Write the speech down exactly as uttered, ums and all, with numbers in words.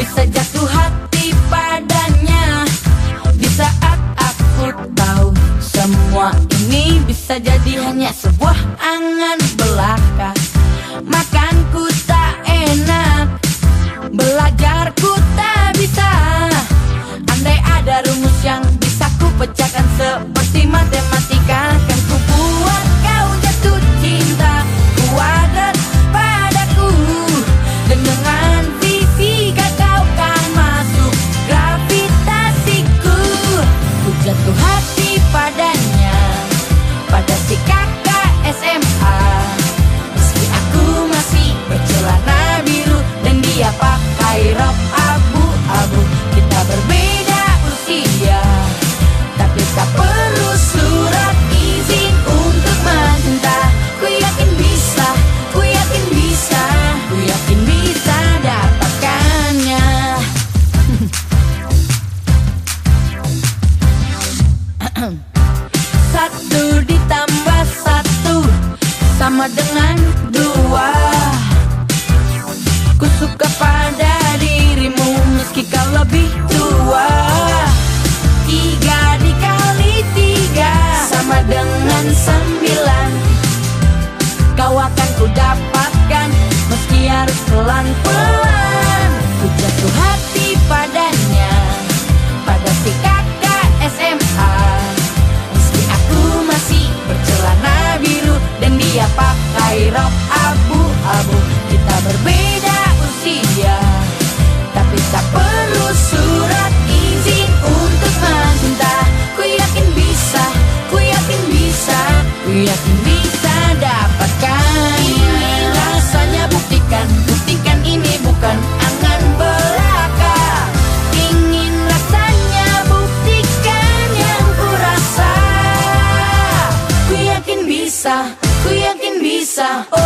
bisa jatuh hati padanya. Di saat aku tahu semua ini bisa jadi hanya sebuah angan belaka. Makanku tak enak, belajarku tak bisa. Andai ada rumus yang bisa ku pecahkan seperti matematika, kan ku buat kau jatuh cinta kuadrat padaku. Dan dengan fisika kau kan masuk gravitasiku. Ku jatuh hati padanya, pada si kakak S M A. Meski aku masih bercelana biru dan dia pakai rok abu-abu. Kita berbeda usia, tapi tak perlu surat izin untuk mencinta. Ku yakin bisa, ku yakin bisa, ku yakin bisa dapatkannya. Satu ditambah satu sama dengan dua. Ku suka pada dirimu meski kau lebih tua. Tiga dikali tiga sama dengan sembilan. Kau akan ku dapatkan meski harus pelan-pelan. Ku jatuh hati padanya, pada si kakak S M A. Meski aku masih bercelana biru dan dia pakai rok abu-abu. Kita berbeda usia, tapi tak perlu surat izin untuk mencinta. Ku yakin bisa, ku yakin bisa, ku yakin bisa dapatkan. Ini rasanya buktikan, buktikan ini bukan angan belaka. Ingin rasanya buktikan yang ku rasa. Ku yakin bisa, ku yakin bisa. Oh.